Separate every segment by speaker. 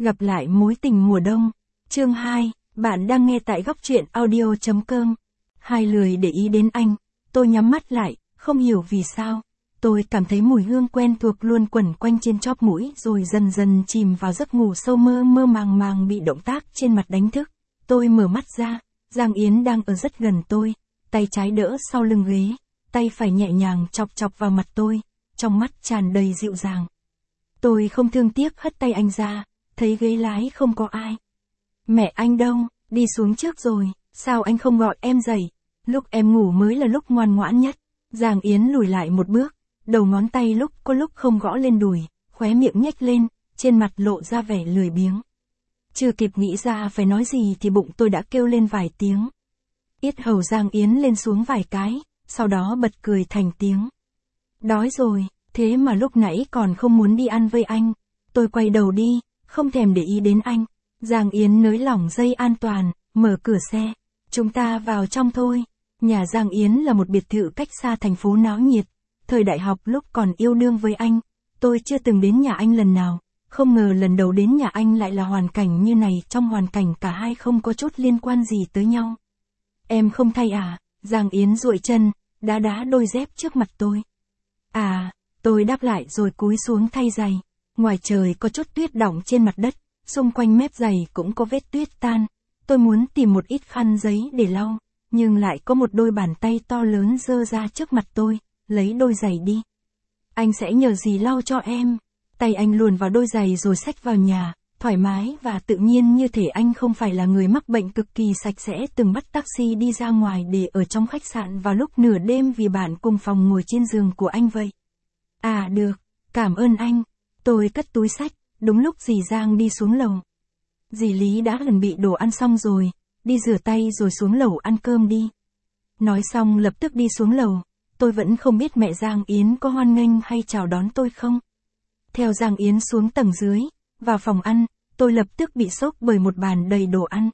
Speaker 1: Gặp lại mối tình mùa đông. Chương 2, bạn đang nghe tại góc truyện audio.com. Hai lười để ý đến anh, tôi nhắm mắt lại, không hiểu vì sao. Tôi cảm thấy mùi hương quen thuộc luôn quẩn quanh trên chóp mũi rồi dần dần chìm vào giấc ngủ sâu mơ mơ màng màng bị động tác trên mặt đánh thức. Tôi mở mắt ra, Giang Yến đang ở rất gần tôi, tay trái đỡ sau lưng ghế, tay phải nhẹ nhàng chọc chọc vào mặt tôi, trong mắt tràn đầy dịu dàng. Tôi không thương tiếc hất tay anh ra, thấy ghế lái không có ai. Mẹ anh đâu, đi xuống trước rồi, sao anh không gọi em dậy? Lúc em ngủ mới là lúc ngoan ngoãn nhất. Giang Yến lùi lại một bước, đầu ngón tay lúc có lúc không gõ lên đùi, khóe miệng nhếch lên, trên mặt lộ ra vẻ lười biếng. Chưa kịp nghĩ ra phải nói gì thì bụng tôi đã kêu lên vài tiếng. Yết hầu Giang Yến lên xuống vài cái, sau đó bật cười thành tiếng. Đói rồi, thế mà lúc nãy còn không muốn đi ăn với anh. Tôi quay đầu đi, không thèm để ý đến anh. Giang Yến nới lỏng dây an toàn, mở cửa xe. Chúng ta vào trong thôi. Nhà Giang Yến là một biệt thự cách xa thành phố náo nhiệt. Thời đại học lúc còn yêu đương với anh, tôi chưa từng đến nhà anh lần nào. Không ngờ lần đầu đến nhà anh lại là hoàn cảnh như này, trong hoàn cảnh cả hai không có chút liên quan gì tới nhau. Em không thay à? Giang Yến duỗi chân, đá đá đôi dép trước mặt tôi. À, tôi đáp lại rồi cúi xuống thay giày. Ngoài trời có chút tuyết đọng trên mặt đất, xung quanh mép giày cũng có vết tuyết tan. Tôi muốn tìm một ít khăn giấy để lau, nhưng lại có một đôi bàn tay to lớn giơ ra trước mặt tôi, lấy đôi giày đi. Anh sẽ nhờ gì lau cho em? Tay anh luồn vào đôi giày rồi xách vào nhà, thoải mái và tự nhiên như thể anh không phải là người mắc bệnh cực kỳ sạch sẽ từng bắt taxi đi ra ngoài để ở trong khách sạn vào lúc nửa đêm vì bạn cùng phòng ngồi trên giường của anh vậy. À được, cảm ơn anh. Tôi cất túi xách, đúng lúc dì Giang đi xuống lầu. Dì Lý đã chuẩn bị đồ ăn xong rồi, đi rửa tay rồi xuống lầu ăn cơm đi. Nói xong lập tức đi xuống lầu, tôi vẫn không biết mẹ Giang Yến có hoan nghênh hay chào đón tôi không. Theo Giang Yến xuống tầng dưới, vào phòng ăn, tôi lập tức bị sốc bởi một bàn đầy đồ ăn.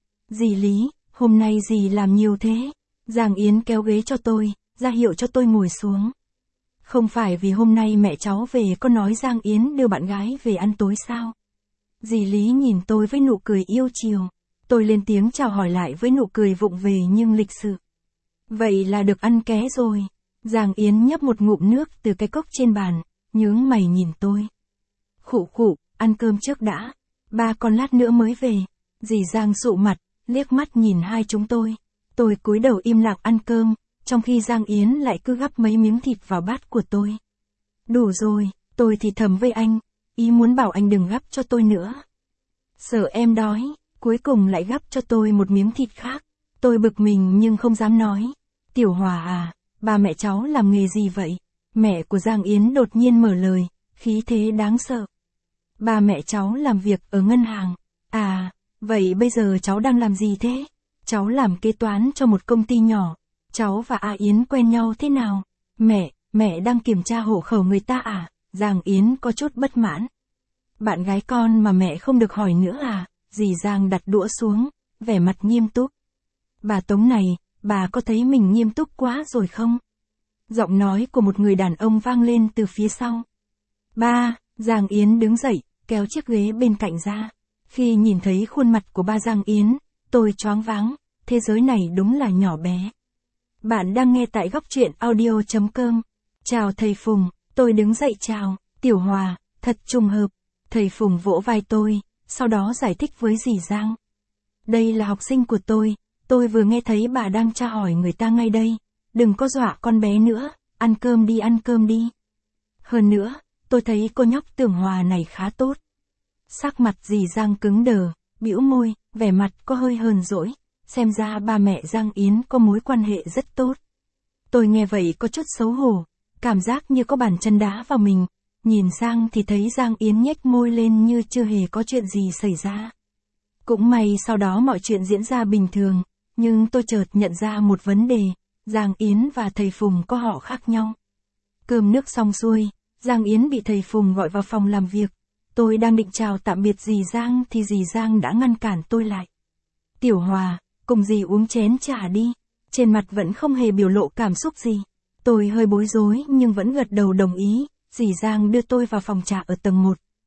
Speaker 1: Dì Lý, hôm nay dì làm nhiều thế. Giang Yến kéo ghế cho tôi, ra hiệu cho tôi ngồi xuống. Không phải vì hôm nay mẹ cháu về có nói Giang Yến đưa bạn gái về ăn tối sao? Dì Lý nhìn tôi với nụ cười yêu chiều. Tôi lên tiếng chào hỏi lại với nụ cười vụng về nhưng lịch sự. Vậy là được ăn ké rồi. Giang Yến nhấp một ngụm nước từ cái cốc trên bàn, nhướng mày nhìn tôi. Khụ khụ, ăn cơm trước đã. Ba con lát nữa mới về. Dì Giang sụ mặt, liếc mắt nhìn hai chúng tôi. Tôi cúi đầu im lặng ăn cơm, trong khi Giang Yến lại cứ gắp mấy miếng thịt vào bát của tôi. Đủ rồi, tôi thì thầm với anh, ý muốn bảo anh đừng gắp cho tôi nữa. Sợ em đói, cuối cùng lại gắp cho tôi một miếng thịt khác. Tôi bực mình nhưng không dám nói. Tiểu Hòa à, ba mẹ cháu làm nghề gì vậy? Mẹ của Giang Yến đột nhiên mở lời, khí thế đáng sợ. Ba mẹ cháu làm việc ở ngân hàng. À, vậy bây giờ cháu đang làm gì thế? Cháu làm kế toán cho một công ty nhỏ. Cháu và A Yến quen nhau thế nào? Mẹ đang kiểm tra hộ khẩu người ta à? Giang Yến có chút bất mãn. Bạn gái con mà mẹ không được hỏi nữa à? Dì Giang đặt đũa xuống, vẻ mặt nghiêm túc. Bà Tống này, bà có thấy mình nghiêm túc quá rồi không? Giọng nói của một người đàn ông vang lên từ phía sau. Ba, Giang Yến đứng dậy, kéo chiếc ghế bên cạnh ra. Khi nhìn thấy khuôn mặt của ba Giang Yến, tôi choáng váng, thế giới này đúng là nhỏ bé. Bạn đang nghe tại góc truyện audio.com. Chào thầy Phùng, tôi đứng dậy chào, Tiểu Hòa, thật trùng hợp. Thầy Phùng vỗ vai tôi, sau đó giải thích với dì Giang. Đây là học sinh của tôi vừa nghe thấy bà đang tra hỏi người ta ngay đây. Đừng có dọa con bé nữa, ăn cơm đi. Hơn nữa, tôi thấy cô nhóc Tưởng Hòa này khá tốt. Sắc mặt dì Giang cứng đờ, bĩu môi, vẻ mặt có hơi hờn dỗi. Xem ra ba mẹ Giang Yến có mối quan hệ rất tốt. Tôi nghe vậy có chút xấu hổ, cảm giác như có bàn chân đá vào mình. Nhìn sang thì thấy Giang Yến nhếch môi lên như chưa hề có chuyện gì xảy ra. Cũng may sau đó mọi chuyện diễn ra bình thường, nhưng tôi chợt nhận ra một vấn đề, Giang Yến và thầy Phùng có họ khác nhau. Cơm nước xong xuôi, Giang Yến bị thầy Phùng gọi vào phòng làm việc. Tôi đang định chào tạm biệt dì Giang thì dì Giang đã ngăn cản tôi lại. Tiểu Hòa, cùng dì uống chén trà đi. Trên mặt vẫn không hề biểu lộ cảm xúc gì. Tôi hơi bối rối nhưng vẫn gật đầu đồng ý. Dì Giang đưa tôi vào phòng trà ở tầng 1.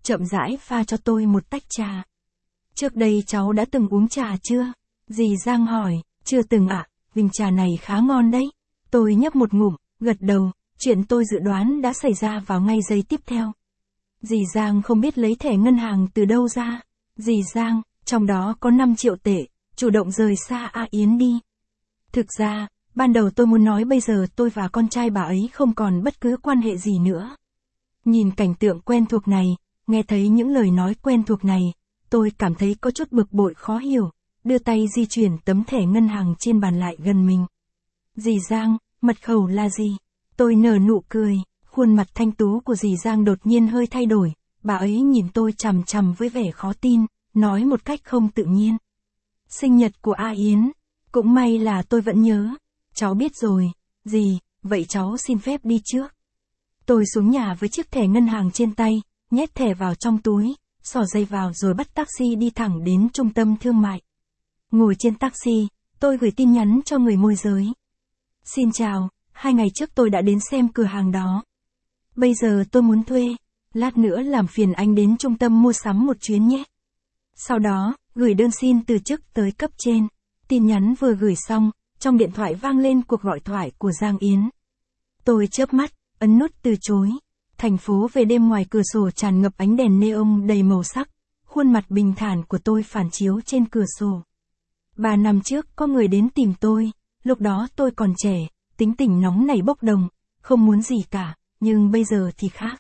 Speaker 1: chậm rãi pha cho tôi một tách trà. Trước đây cháu đã từng uống trà chưa? Dì Giang hỏi, chưa từng ạ, bình trà này khá ngon đấy. Tôi nhấp một ngụm, gật đầu, chuyện tôi dự đoán đã xảy ra vào ngay giây tiếp theo. Dì Giang không biết lấy thẻ ngân hàng từ đâu ra. Dì Giang, trong đó có 5 triệu tệ, chủ động rời xa A Yến đi. Thực ra, ban đầu tôi muốn nói bây giờ tôi và con trai bà ấy không còn bất cứ quan hệ gì nữa. Nhìn cảnh tượng quen thuộc này, nghe thấy những lời nói quen thuộc này, tôi cảm thấy có chút bực bội khó hiểu, đưa tay di chuyển tấm thẻ ngân hàng trên bàn lại gần mình. Dì Giang, mật khẩu là gì? Tôi nở nụ cười, khuôn mặt thanh tú của dì Giang đột nhiên hơi thay đổi, bà ấy nhìn tôi chằm chằm với vẻ khó tin, nói một cách không tự nhiên. Sinh nhật của A Yến, cũng may là tôi vẫn nhớ. Cháu biết rồi, dì, vậy cháu xin phép đi trước. Tôi xuống nhà với chiếc thẻ ngân hàng trên tay, nhét thẻ vào trong túi, xỏ dây vào rồi bắt taxi đi thẳng đến trung tâm thương mại. Ngồi trên taxi, tôi gửi tin nhắn cho người môi giới. Xin chào, 2 ngày trước tôi đã đến xem cửa hàng đó. Bây giờ tôi muốn thuê, lát nữa làm phiền anh đến trung tâm mua sắm một chuyến nhé. Sau đó, gửi đơn xin từ chức tới cấp trên. Tin nhắn vừa gửi xong, trong điện thoại vang lên cuộc gọi thoại của Giang Yến. Tôi chớp mắt, ấn nút từ chối. Thành phố về đêm ngoài cửa sổ tràn ngập ánh đèn neon đầy màu sắc. Khuôn mặt bình thản của tôi phản chiếu trên cửa sổ. 3 năm trước có người đến tìm tôi, lúc đó tôi còn trẻ, tính tình nóng nảy bốc đồng, không muốn gì cả, nhưng bây giờ thì khác.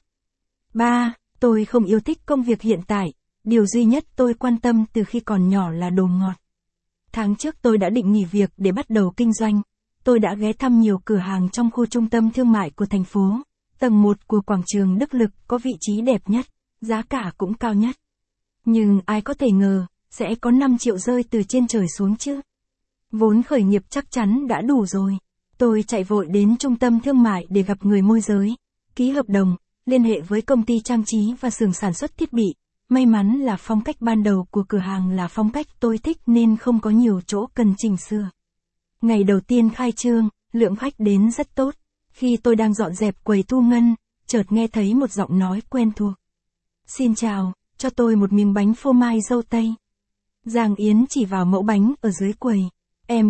Speaker 1: Tôi không yêu thích công việc hiện tại, điều duy nhất tôi quan tâm từ khi còn nhỏ là đồ ngọt. Tháng trước tôi đã định nghỉ việc để bắt đầu kinh doanh. Tôi đã ghé thăm nhiều cửa hàng trong khu trung tâm thương mại của thành phố. Tầng 1 của quảng trường Đức Lực có vị trí đẹp nhất, giá cả cũng cao nhất. Nhưng ai có thể ngờ, sẽ có 5 triệu rơi từ trên trời xuống chứ. Vốn khởi nghiệp chắc chắn đã đủ rồi. Tôi chạy vội đến trung tâm thương mại để gặp người môi giới, ký hợp đồng, liên hệ với công ty trang trí và xưởng sản xuất thiết bị. May mắn là phong cách ban đầu của cửa hàng là phong cách tôi thích nên không có nhiều chỗ cần chỉnh sửa. Ngày đầu tiên khai trương, lượng khách đến rất tốt. Khi tôi đang dọn dẹp quầy thu ngân, chợt nghe thấy một giọng nói quen thuộc. Xin chào, cho tôi một miếng bánh phô mai dâu tây. Giang Yến chỉ vào mẫu bánh ở dưới quầy. Em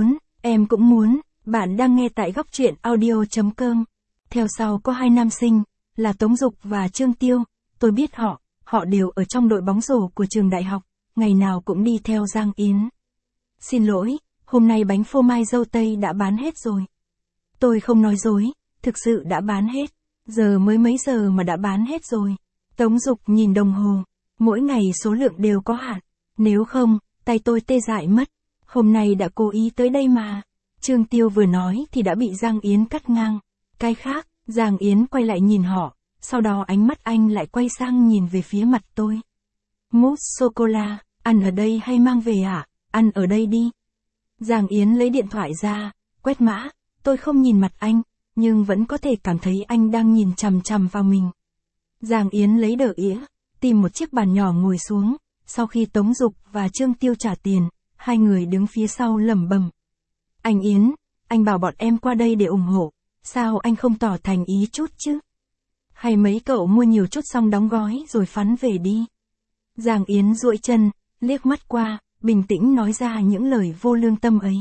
Speaker 1: cũng muốn, bạn đang nghe tại góc truyện audio.com. Theo sau có 2 nam sinh, là Tống Dục và Trương Tiêu, tôi biết họ đều ở trong đội bóng rổ của trường đại học, ngày nào cũng đi theo Giang Yến. Xin lỗi, hôm nay bánh phô mai dâu tây đã bán hết rồi. Tôi không nói dối, thực sự đã bán hết, giờ mới mấy giờ mà đã bán hết rồi. Tống Dục nhìn đồng hồ, mỗi ngày số lượng đều có hạn, nếu không, tay tôi tê dại mất, hôm nay đã cố ý tới đây mà. Trương Tiêu vừa nói thì đã bị Giang Yến cắt ngang. Cái khác, Giang Yến quay lại nhìn họ, sau đó ánh mắt anh lại quay sang nhìn về phía mặt tôi. Mousse sô-cô-la, ăn ở đây hay mang về à? Ăn ở đây đi. Giang Yến lấy điện thoại ra, quét mã, tôi không nhìn mặt anh, nhưng vẫn có thể cảm thấy anh đang nhìn chằm chằm vào mình. Giang Yến lấy đỡ ĩa, tìm một chiếc bàn nhỏ ngồi xuống, sau khi Tống Dục và Trương Tiêu trả tiền, hai người đứng phía sau lẩm bẩm. Anh Yến, anh bảo bọn em qua đây để ủng hộ, sao anh không tỏ thành ý chút chứ? Hay mấy cậu mua nhiều chút xong đóng gói rồi phắn về đi. Giang Yến duỗi chân, liếc mắt qua, bình tĩnh nói ra những lời vô lương tâm ấy.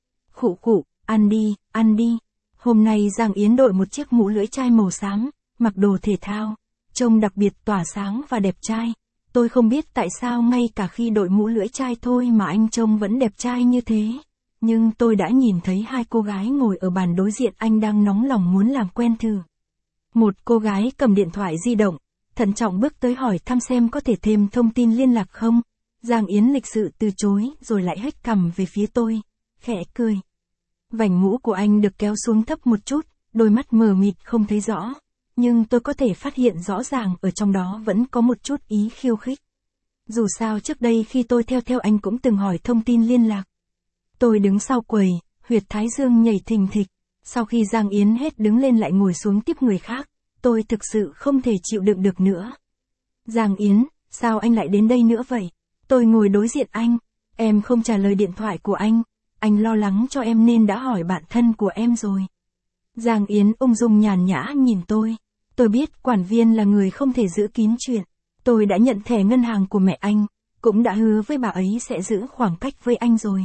Speaker 1: Khụ khụ, ăn đi. Hôm nay Giang Yến đội một chiếc mũ lưỡi chai màu xám, mặc đồ thể thao, trông đặc biệt tỏa sáng và đẹp trai. Tôi không biết tại sao ngay cả khi đội mũ lưỡi chai thôi mà anh trông vẫn đẹp trai như thế. Nhưng tôi đã nhìn thấy 2 cô gái ngồi ở bàn đối diện anh đang nóng lòng muốn làm quen thử. Một cô gái cầm điện thoại di động, thận trọng bước tới hỏi thăm xem có thể thêm thông tin liên lạc không. Giang Yến lịch sự từ chối rồi lại hếch cằm về phía tôi, khẽ cười. Vành mũ của anh được kéo xuống thấp một chút, đôi mắt mờ mịt không thấy rõ. Nhưng tôi có thể phát hiện rõ ràng ở trong đó vẫn có một chút ý khiêu khích. Dù sao trước đây khi tôi theo anh cũng từng hỏi thông tin liên lạc. Tôi đứng sau quầy, huyệt thái dương nhảy thình thịch. Sau khi Giang Yến hết đứng lên lại ngồi xuống tiếp người khác, tôi thực sự không thể chịu đựng được nữa. Giang Yến, sao anh lại đến đây nữa vậy? Tôi ngồi đối diện anh, em không trả lời điện thoại của anh lo lắng cho em nên đã hỏi bạn thân của em rồi. Giang Yến ung dung nhàn nhã nhìn tôi biết quản viên là người không thể giữ kín chuyện. Tôi đã nhận thẻ ngân hàng của mẹ anh, cũng đã hứa với bà ấy sẽ giữ khoảng cách với anh rồi.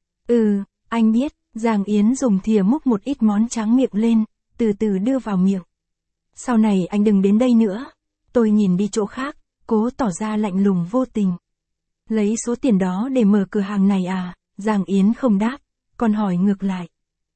Speaker 1: Anh biết, Giang Yến dùng thìa múc một ít món tráng miệng lên, từ từ đưa vào miệng. Sau này anh đừng đến đây nữa. Tôi nhìn đi chỗ khác, cố tỏ ra lạnh lùng vô tình. Lấy số tiền đó để mở cửa hàng này à? Giang Yến không đáp, còn hỏi ngược lại.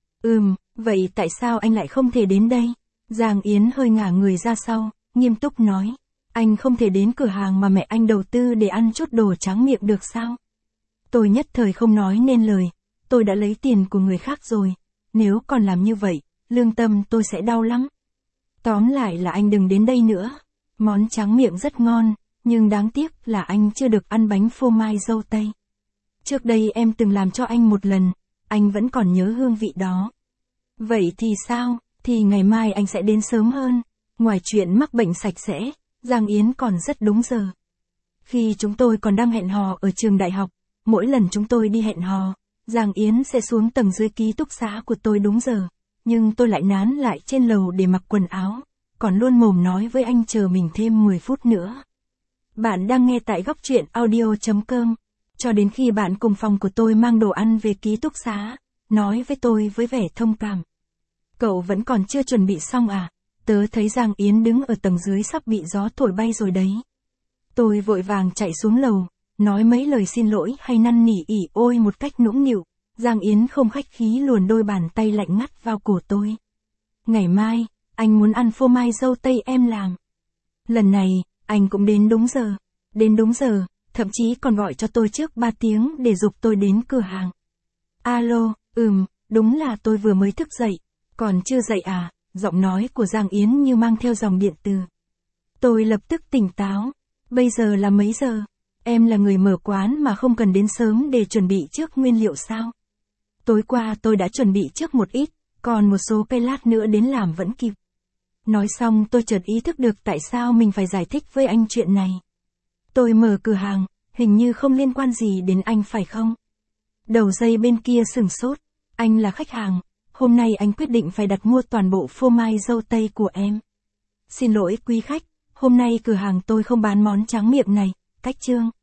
Speaker 1: Vậy tại sao anh lại không thể đến đây? Giang Yến hơi ngả người ra sau, nghiêm túc nói. Anh không thể đến cửa hàng mà mẹ anh đầu tư để ăn chút đồ tráng miệng được sao? Tôi nhất thời không nói nên lời. Tôi đã lấy tiền của người khác rồi. Nếu còn làm như vậy, lương tâm tôi sẽ đau lắm. Tóm lại là anh đừng đến đây nữa. Món tráng miệng rất ngon, nhưng đáng tiếc là anh chưa được ăn bánh phô mai dâu tây. Trước đây em từng làm cho anh một lần, anh vẫn còn nhớ hương vị đó. Vậy thì sao? Thì ngày mai anh sẽ đến sớm hơn. Ngoài chuyện mắc bệnh sạch sẽ, Giang Yến còn rất đúng giờ. Khi chúng tôi còn đang hẹn hò ở trường đại học, mỗi lần chúng tôi đi hẹn hò, Giang Yến sẽ xuống tầng dưới ký túc xá của tôi đúng giờ, nhưng tôi lại nán lại trên lầu để mặc quần áo, còn luôn mồm nói với anh chờ mình thêm 10 phút nữa. Bạn đang nghe tại góc truyện audio.com. Cho đến khi bạn cùng phòng của tôi mang đồ ăn về ký túc xá, nói với tôi với vẻ thông cảm. Cậu vẫn còn chưa chuẩn bị xong à? Tớ thấy Giang Yến đứng ở tầng dưới sắp bị gió thổi bay rồi đấy. Tôi vội vàng chạy xuống lầu, nói mấy lời xin lỗi hay năn nỉ ỉ ôi một cách nũng nịu. Giang Yến không khách khí luồn đôi bàn tay lạnh ngắt vào cổ tôi. Ngày mai, anh muốn ăn phô mai dâu tây em làm. Lần này, anh cũng đến đúng giờ. Đến đúng giờ, thậm chí còn gọi cho tôi trước 3 tiếng để giục tôi đến cửa hàng. Alo, đúng là tôi vừa mới thức dậy. Còn chưa dậy à? Giọng nói của Giang Yến như mang theo dòng điện từ. Tôi lập tức tỉnh táo. Bây giờ là mấy giờ? Em là người mở quán mà không cần đến sớm để chuẩn bị trước nguyên liệu sao? Tối qua tôi đã chuẩn bị trước một ít, còn một số cây lát nữa đến làm vẫn kịp. Nói xong tôi chợt ý thức được tại sao mình phải giải thích với anh chuyện này. Tôi mở cửa hàng, hình như không liên quan gì đến anh phải không? Đầu dây bên kia sửng sốt. Anh là khách hàng. Hôm nay anh quyết định phải đặt mua toàn bộ phô mai dâu tây của em. Xin lỗi quý khách, hôm nay cửa hàng tôi không bán món tráng miệng này, cách chương.